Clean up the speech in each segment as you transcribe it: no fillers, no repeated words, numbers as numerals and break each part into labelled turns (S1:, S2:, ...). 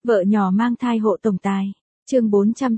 S1: Vợ nhỏ mang thai hộ tổng tài. Chương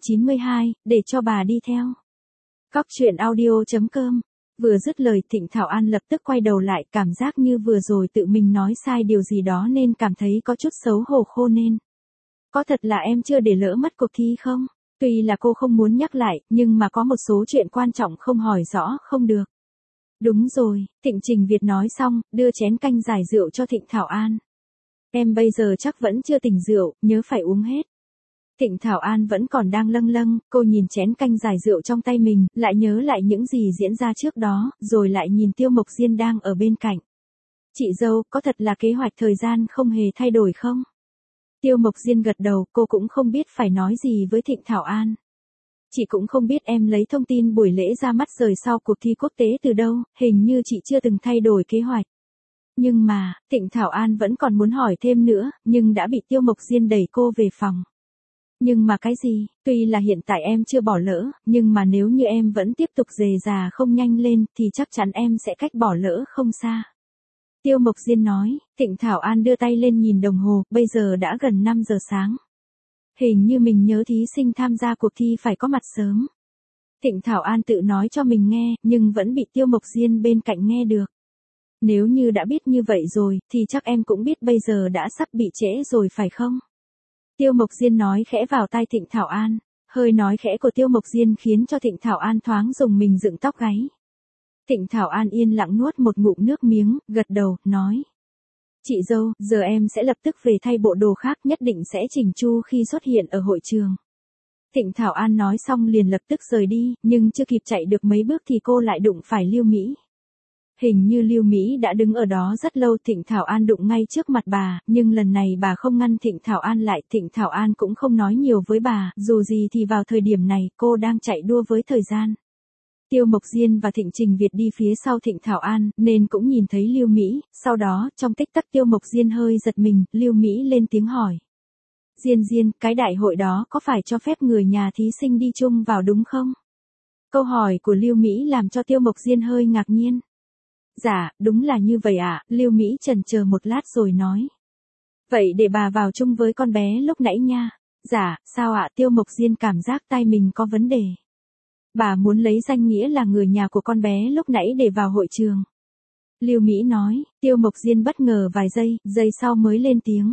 S1: 492, để cho bà đi theo. Cóc truyện audio.com. Vừa dứt lời Thịnh Thảo An lập tức quay đầu lại, cảm giác như vừa rồi tự mình nói sai điều gì đó nên cảm thấy có chút xấu hổ khô nên. Có thật là em chưa để lỡ mất cuộc thi không? Tuy là cô không muốn nhắc lại, nhưng mà có một số chuyện quan trọng không hỏi rõ không được. Đúng rồi, Thịnh Trình Việt nói xong, đưa chén canh giải rượu cho Thịnh Thảo An. Em bây giờ chắc vẫn chưa tỉnh rượu, nhớ phải uống hết. Thịnh Thảo An vẫn còn đang lâng lâng, cô nhìn chén canh giải rượu trong tay mình, lại nhớ lại những gì diễn ra trước đó, rồi lại nhìn Tiêu Mộc Diên đang ở bên cạnh. Chị dâu, có thật là kế hoạch thời gian không hề thay đổi không? Tiêu Mộc Diên gật đầu, cô cũng không biết phải nói gì với Thịnh Thảo An. Chị cũng không biết em lấy thông tin buổi lễ ra mắt rời sau cuộc thi quốc tế từ đâu, hình như chị chưa từng thay đổi kế hoạch. Nhưng mà, Thịnh Thảo An vẫn còn muốn hỏi thêm nữa, nhưng đã bị Tiêu Mộc Diên đẩy cô về phòng. Nhưng mà cái gì, tuy là hiện tại em chưa bỏ lỡ, nhưng mà nếu như em vẫn tiếp tục dề dà không nhanh lên, thì chắc chắn em sẽ cách bỏ lỡ không xa. Tiêu Mộc Diên nói. Thịnh Thảo An đưa tay lên nhìn đồng hồ, bây giờ đã gần 5 giờ sáng. Hình như mình nhớ thí sinh tham gia cuộc thi phải có mặt sớm. Thịnh Thảo An tự nói cho mình nghe, nhưng vẫn bị Tiêu Mộc Diên bên cạnh nghe được. Nếu như đã biết như vậy rồi, thì chắc em cũng biết bây giờ đã sắp bị trễ rồi phải không? Tiêu Mộc Diên nói khẽ vào tai Thịnh Thảo An. Hơi nói khẽ của Tiêu Mộc Diên khiến cho Thịnh Thảo An thoáng rùng mình dựng tóc gáy. Thịnh Thảo An yên lặng nuốt một ngụm nước miếng, gật đầu, nói. Chị dâu, giờ em sẽ lập tức về thay bộ đồ khác, nhất định sẽ chỉnh chu khi xuất hiện ở hội trường. Thịnh Thảo An nói xong liền lập tức rời đi, nhưng chưa kịp chạy được mấy bước thì cô lại đụng phải Lưu Mỹ. Hình như Lưu Mỹ đã đứng ở đó rất lâu, Thịnh Thảo An đụng ngay trước mặt bà, nhưng lần này bà không ngăn Thịnh Thảo An lại, Thịnh Thảo An cũng không nói nhiều với bà, dù gì thì vào thời điểm này cô đang chạy đua với thời gian. Tiêu Mộc Diên và Thịnh Trình Việt đi phía sau Thịnh Thảo An, nên cũng nhìn thấy Lưu Mỹ, sau đó, trong tích tắc Tiêu Mộc Diên hơi giật mình, Lưu Mỹ lên tiếng hỏi. Diên, cái đại hội đó có phải cho phép người nhà thí sinh đi chung vào đúng không? Câu hỏi của Lưu Mỹ làm cho Tiêu Mộc Diên hơi ngạc nhiên. Dạ, đúng là như vậy ạ, Lưu Mỹ chần chờ một lát rồi nói. Vậy để bà vào chung với con bé lúc nãy nha. Dạ, sao ạ? Tiêu Mộc Diên cảm giác tai mình có vấn đề. Bà muốn lấy danh nghĩa là người nhà của con bé lúc nãy để vào hội trường. Lưu Mỹ nói. Tiêu Mộc Diên bất ngờ vài giây sau mới lên tiếng.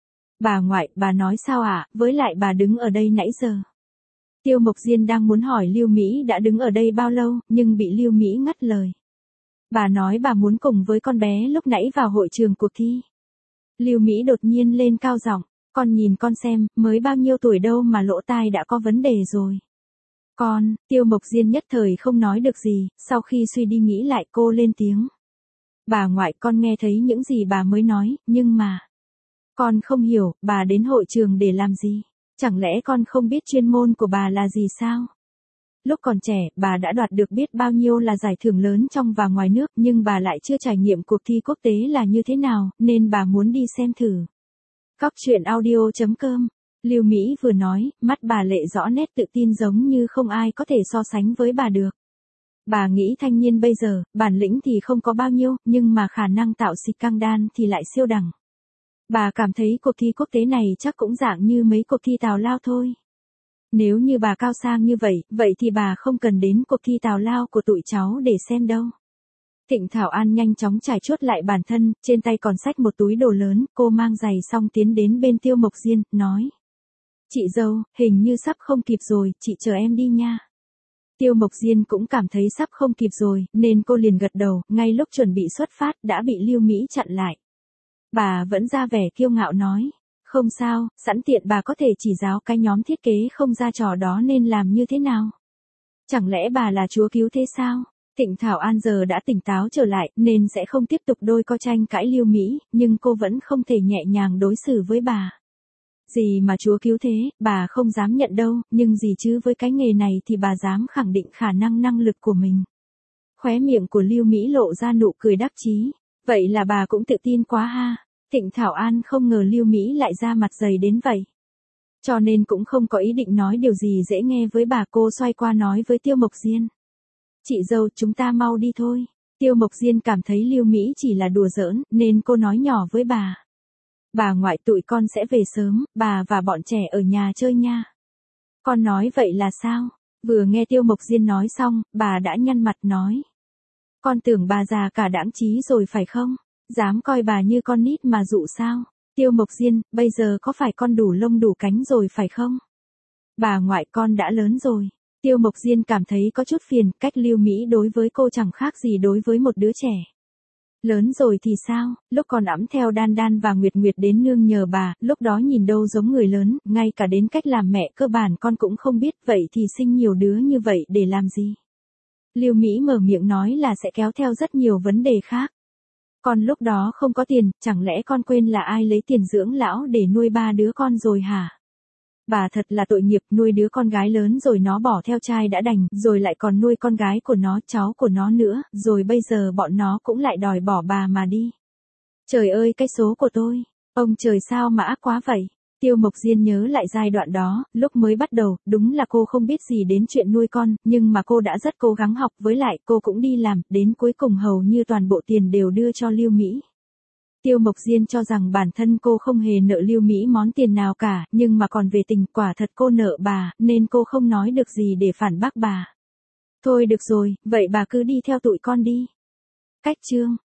S1: Bà ngoại, bà nói sao ạ? Với lại bà đứng ở đây nãy giờ. Tiêu Mộc Diên đang muốn hỏi Lưu Mỹ đã đứng ở đây bao lâu, nhưng bị Lưu Mỹ ngắt lời. Bà nói bà muốn cùng với con bé lúc nãy vào hội trường cuộc thi. Lưu Mỹ đột nhiên lên cao giọng, con nhìn con xem, mới bao nhiêu tuổi đâu mà lỗ tai đã có vấn đề rồi. Con, Tiêu Mộc Diên nhất thời không nói được gì, sau khi suy đi nghĩ lại cô lên tiếng. Bà ngoại, con nghe thấy những gì bà mới nói, nhưng mà. Con không hiểu, bà đến hội trường để làm gì? Chẳng lẽ con không biết chuyên môn của bà là gì sao? Lúc còn trẻ, bà đã đoạt được biết bao nhiêu là giải thưởng lớn trong và ngoài nước, nhưng bà lại chưa trải nghiệm cuộc thi quốc tế là như thế nào, nên bà muốn đi xem thử. Cóc truyện audio.com. Lưu Mỹ vừa nói, mắt bà lệ rõ nét tự tin giống như không ai có thể so sánh với bà được. Bà nghĩ thanh niên bây giờ, bản lĩnh thì không có bao nhiêu, nhưng mà khả năng tạo xịt căng đan thì lại siêu đẳng. Bà cảm thấy cuộc thi quốc tế này chắc cũng dạng như mấy cuộc thi tào lao thôi. Nếu như bà cao sang như vậy thì bà không cần đến cuộc thi tào lao của tụi cháu để xem đâu. Thịnh Thảo An nhanh chóng trải chuốt lại bản thân, trên tay còn xách một túi đồ lớn, cô mang giày xong tiến đến bên Tiêu Mộc Diên, nói. Chị dâu, hình như sắp không kịp rồi, chị chờ em đi nha. Tiêu Mộc Diên cũng cảm thấy sắp không kịp rồi, nên cô liền gật đầu, ngay lúc chuẩn bị xuất phát, đã bị Lưu Mỹ chặn lại. Bà vẫn ra vẻ kiêu ngạo nói. Không sao, sẵn tiện bà có thể chỉ giáo cái nhóm thiết kế không ra trò đó nên làm như thế nào. Chẳng lẽ bà là chúa cứu thế sao? Thịnh Thảo An giờ đã tỉnh táo trở lại, nên sẽ không tiếp tục đôi co tranh cãi Lưu Mỹ, nhưng cô vẫn không thể nhẹ nhàng đối xử với bà. Gì mà chúa cứu thế, bà không dám nhận đâu, nhưng gì chứ với cái nghề này thì bà dám khẳng định khả năng lực của mình. Khóe miệng của Lưu Mỹ lộ ra nụ cười đắc chí. Vậy là bà cũng tự tin quá ha. Thịnh Thảo An không ngờ Lưu Mỹ lại ra mặt dày đến vậy. Cho nên cũng không có ý định nói điều gì dễ nghe với bà, cô xoay qua nói với Tiêu Mộc Diên. Chị dâu, chúng ta mau đi thôi. Tiêu Mộc Diên cảm thấy Lưu Mỹ chỉ là đùa giỡn, nên cô nói nhỏ với bà. Bà ngoại tụi con sẽ về sớm, bà và bọn trẻ ở nhà chơi nha. Con nói vậy là sao? Vừa nghe Tiêu Mộc Diên nói xong, bà đã nhăn mặt nói. Con tưởng bà già cả đãng trí rồi phải không? Dám coi bà như con nít mà dụ sao? Tiêu Mộc Diên, bây giờ có phải con đủ lông đủ cánh rồi phải không? Bà ngoại con đã lớn rồi. Tiêu Mộc Diên cảm thấy có chút phiền, cách Lưu Mỹ đối với cô chẳng khác gì đối với một đứa trẻ. Lớn rồi thì sao, lúc còn ẵm theo Đan Đan và Nguyệt Nguyệt đến nương nhờ bà, lúc đó nhìn đâu giống người lớn, ngay cả đến cách làm mẹ cơ bản con cũng không biết, vậy thì sinh nhiều đứa như vậy để làm gì? Lưu Mỹ mở miệng nói là sẽ kéo theo rất nhiều vấn đề khác. Con lúc đó không có tiền, chẳng lẽ con quên là ai lấy tiền dưỡng lão để nuôi 3 đứa con rồi hả? Bà thật là tội nghiệp, nuôi đứa con gái lớn rồi nó bỏ theo trai đã đành, rồi lại còn nuôi con gái của nó, cháu của nó nữa, rồi bây giờ bọn nó cũng lại đòi bỏ bà mà đi. Trời ơi cái số của tôi, ông trời sao mà ác quá vậy? Tiêu Mộc Diên nhớ lại giai đoạn đó, lúc mới bắt đầu, đúng là cô không biết gì đến chuyện nuôi con, nhưng mà cô đã rất cố gắng học, với lại cô cũng đi làm, đến cuối cùng hầu như toàn bộ tiền đều đưa cho Lưu Mỹ. Tiêu Mộc Diên cho rằng bản thân cô không hề nợ Lưu Mỹ món tiền nào cả, nhưng mà còn về tình quả thật cô nợ bà, nên cô không nói được gì để phản bác bà. Thôi được rồi, vậy bà cứ đi theo tụi con đi. Cách chương